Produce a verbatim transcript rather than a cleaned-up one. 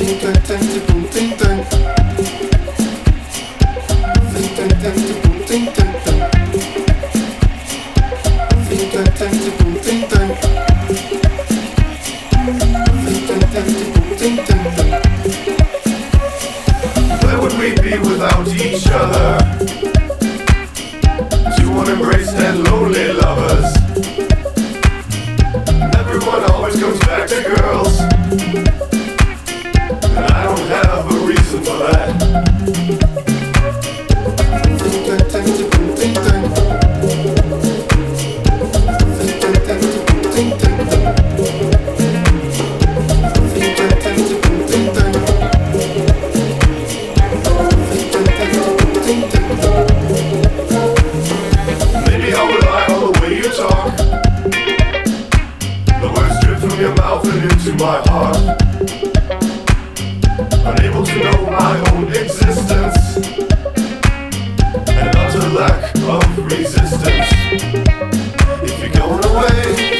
Where would we be without each other? Two unembraced and lonely lovers. Everyone always comes back to girls, and I don't have a reason for that. Maybe I would lie all the way you talk. The words drip from your mouth and into my heart. Unable to know my own existence, an utter lack of resistance. If you're going away,